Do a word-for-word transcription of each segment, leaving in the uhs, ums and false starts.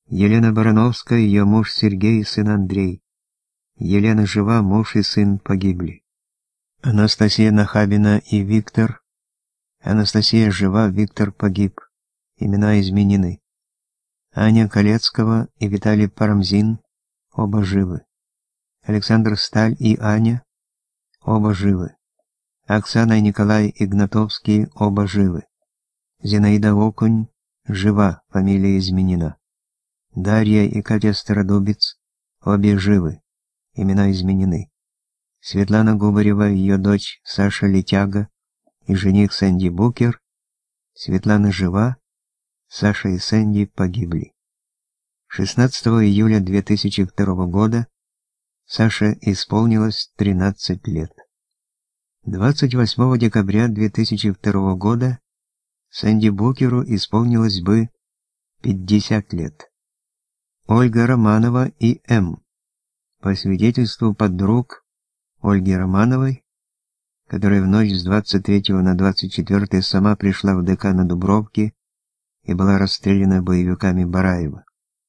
Елена Барановская, ее муж Сергей и сын Андрей. Елена жива, муж и сын погибли. Анастасия Нахабина и Виктор. Анастасия жива, Виктор погиб. Имена изменены. Аня Колецкого и Виталий Парамзин, оба живы. Александр Сталь и Аня, оба живы. Оксана и Николай Игнатовский, оба живы. Зинаида Окунь, жива, фамилия изменена. Дарья и Катя Стародубец, обе живы, имена изменены. Светлана Губарева, ее дочь Саша Летяга и жених Сэнди Букер. Светлана жива, Саша и Сэнди погибли. шестнадцатого июля две тысячи второго года Саше исполнилось тринадцать лет. двадцать восьмого декабря две тысячи второго года Сэнди Букеру исполнилось бы пятьдесят лет. Ольга Романова и М. По свидетельству подруг Ольги Романовой, которая в ночь с двадцать третьего на двадцать четвёртое сама пришла в ДК на Дубровке и была расстреляна боевиками Бараева.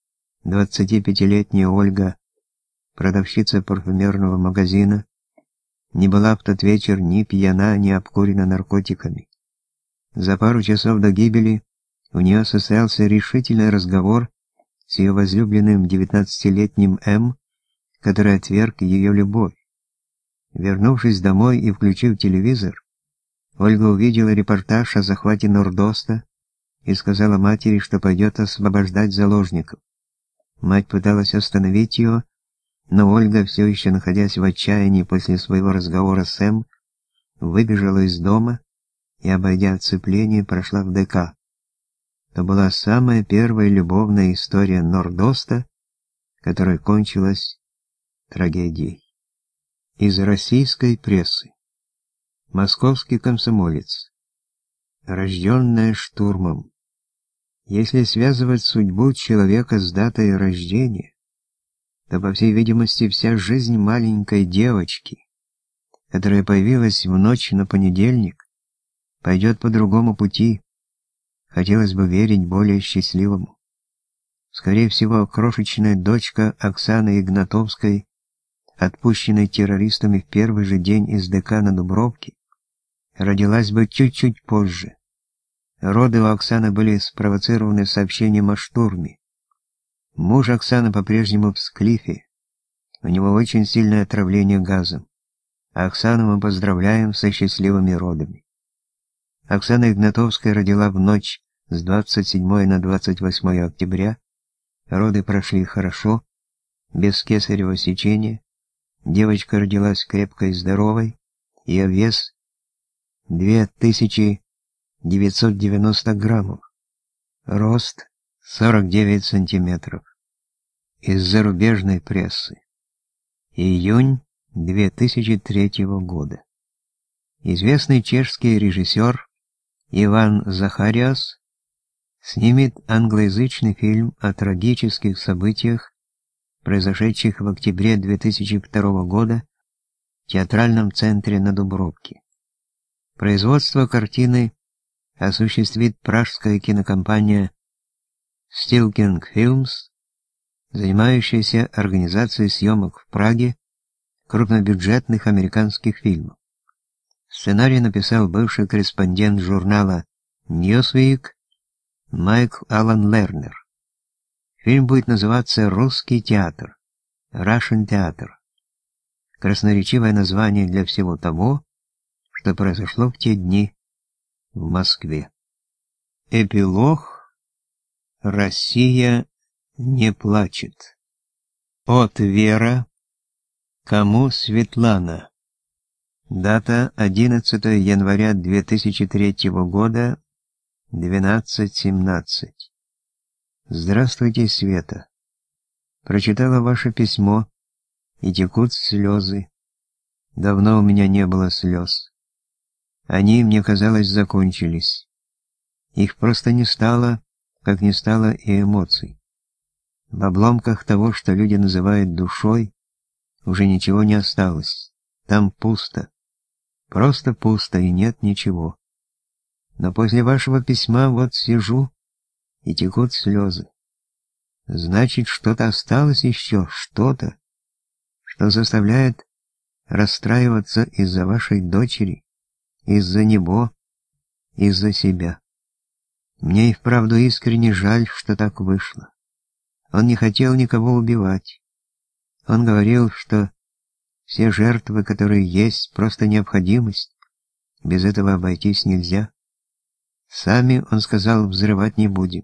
двадцатипятилетняя Ольга, продавщица парфюмерного магазина, не была в тот вечер ни пьяна, ни обкурена наркотиками. За пару часов до гибели у нее состоялся решительный разговор с ее возлюбленным девятнадцатилетним М, который отверг ее любовь. Вернувшись домой и включив телевизор, Ольга увидела репортаж о захвате Нордоста и сказала матери, что пойдет освобождать заложников. Мать пыталась остановить ее, но Ольга, все еще находясь в отчаянии после своего разговора с М, выбежала из дома и, обойдя оцепление, прошла в ДК. Это была самая первая любовная история Нордоста, которая кончилась трагедией. Из российской прессы. Московский комсомолец. Рожденная штурмом. Если связывать судьбу человека с датой рождения, то, по всей видимости, вся жизнь маленькой девочки, которая появилась в ночь на понедельник, пойдет по другому пути. Хотелось бы верить более счастливому. Скорее всего, крошечная дочка Оксаны Игнатовской, отпущенной террористами в первый же день из ДК на Дубровке, родилась бы чуть-чуть позже. Роды у Оксаны были спровоцированы сообщением о штурме. Муж Оксаны по-прежнему в Склифе. У него очень сильное отравление газом. А Оксану мы поздравляем со счастливыми родами. Оксана Игнатовская родила в ночь с двадцать седьмого на двадцать восьмое октября. Роды прошли хорошо, без кесарево сечения. Девочка родилась крепкой и здоровой, ее вес две тысячи девятьсот девяносто граммов, рост сорок девять сантиметров. Из зарубежной прессы. Июнь две тысячи третьего года. Известный чешский режиссер Иван Захариас снимет англоязычный фильм о трагических событиях, произошедших в октябре две тысячи второго года в театральном центре на Дубровке. Производство картины осуществит пражская кинокомпания Stillking Films, занимающаяся организацией съемок в Праге крупнобюджетных американских фильмов. Сценарий написал бывший корреспондент журнала Newsweek Майкл Аллан Лернер. Фильм будет называться «Русский театр», Russian Theater. Красноречивое название для всего того, что произошло в те дни в Москве. Эпилог. Россия не плачет. От Вера. Кому Светлана? Дата одиннадцатого января две тысячи третьего года, двенадцать семнадцать. Здравствуйте, Света. Прочитала ваше письмо, и текут слезы. Давно у меня не было слез. Они, мне казалось, закончились. Их просто не стало, как не стало и эмоций. В обломках того, что люди называют душой, уже ничего не осталось. Там пусто. Просто пусто, и нет ничего. Но после вашего письма вот сижу, и текут слезы. Значит, что-то осталось еще, что-то, что заставляет расстраиваться из-за вашей дочери, из-за него, из-за себя. Мне и вправду искренне жаль, что так вышло. Он не хотел никого убивать. Он говорил, что все жертвы, которые есть, просто необходимость. Без этого обойтись нельзя. Сами, он сказал, взрывать не будем.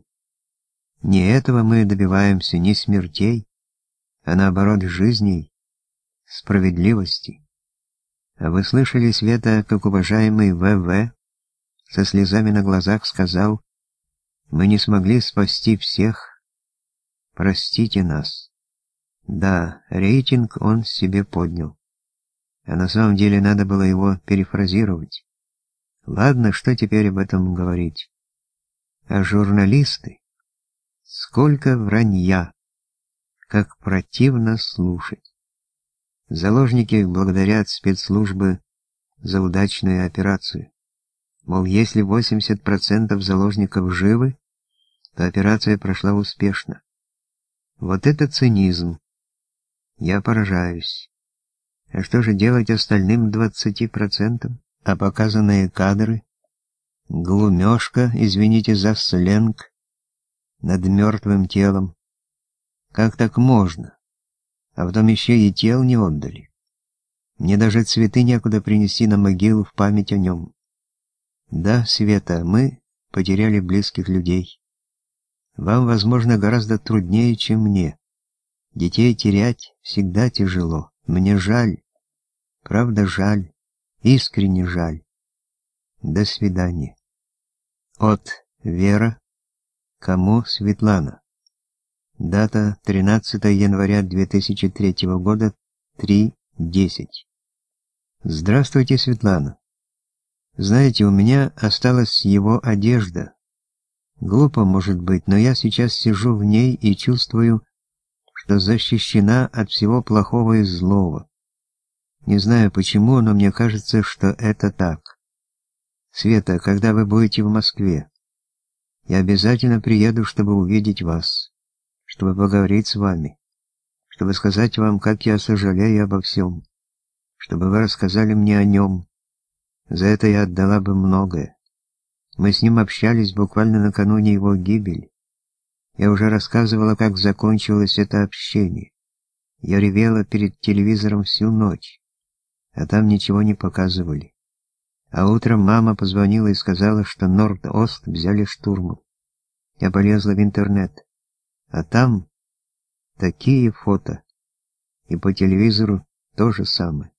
Не этого мы добиваемся, не смертей, а наоборот жизней, справедливости. А вы слышали, Света, как уважаемый вэ вэ со слезами на глазах сказал: «Мы не смогли спасти всех. Простите нас». Да, рейтинг он себе поднял. А на самом деле надо было его перефразировать. Ладно, что теперь об этом говорить? А журналисты? Сколько вранья! Как противно слушать. Заложники благодарят спецслужбы за удачную операцию. Мол, если восемьдесят процентов заложников живы, то операция прошла успешно. Вот это цинизм. Я поражаюсь. А что же делать остальным двадцати процентам? А показанные кадры? Глумежка, извините за сленг, над мертвым телом. Как так можно? А потом еще и тел не отдали. Мне даже цветы некуда принести на могилу в память о нем. Да, Света, мы потеряли близких людей. Вам, возможно, гораздо труднее, чем мне. Детей терять всегда тяжело. Мне жаль. Правда, жаль. Искренне жаль. До свидания. От Вера. Кому? Светлана. Дата тринадцатое января две тысячи третьего года, три десять. Здравствуйте, Светлана. Знаете, у меня осталась его одежда. Глупо, может быть, но я сейчас сижу в ней и чувствую, что защищена от всего плохого и злого. Не знаю почему, но мне кажется, что это так. Света, когда вы будете в Москве, я обязательно приеду, чтобы увидеть вас, чтобы поговорить с вами, чтобы сказать вам, как я сожалею обо всем, чтобы вы рассказали мне о нем. За это я отдала бы многое. Мы с ним общались буквально накануне его гибели. Я уже рассказывала, как закончилось это общение. Я ревела перед телевизором всю ночь, а там ничего не показывали. А утром мама позвонила и сказала, что Норд-Ост взяли штурмом. Я полезла в интернет, а там такие фото, и по телевизору то же самое.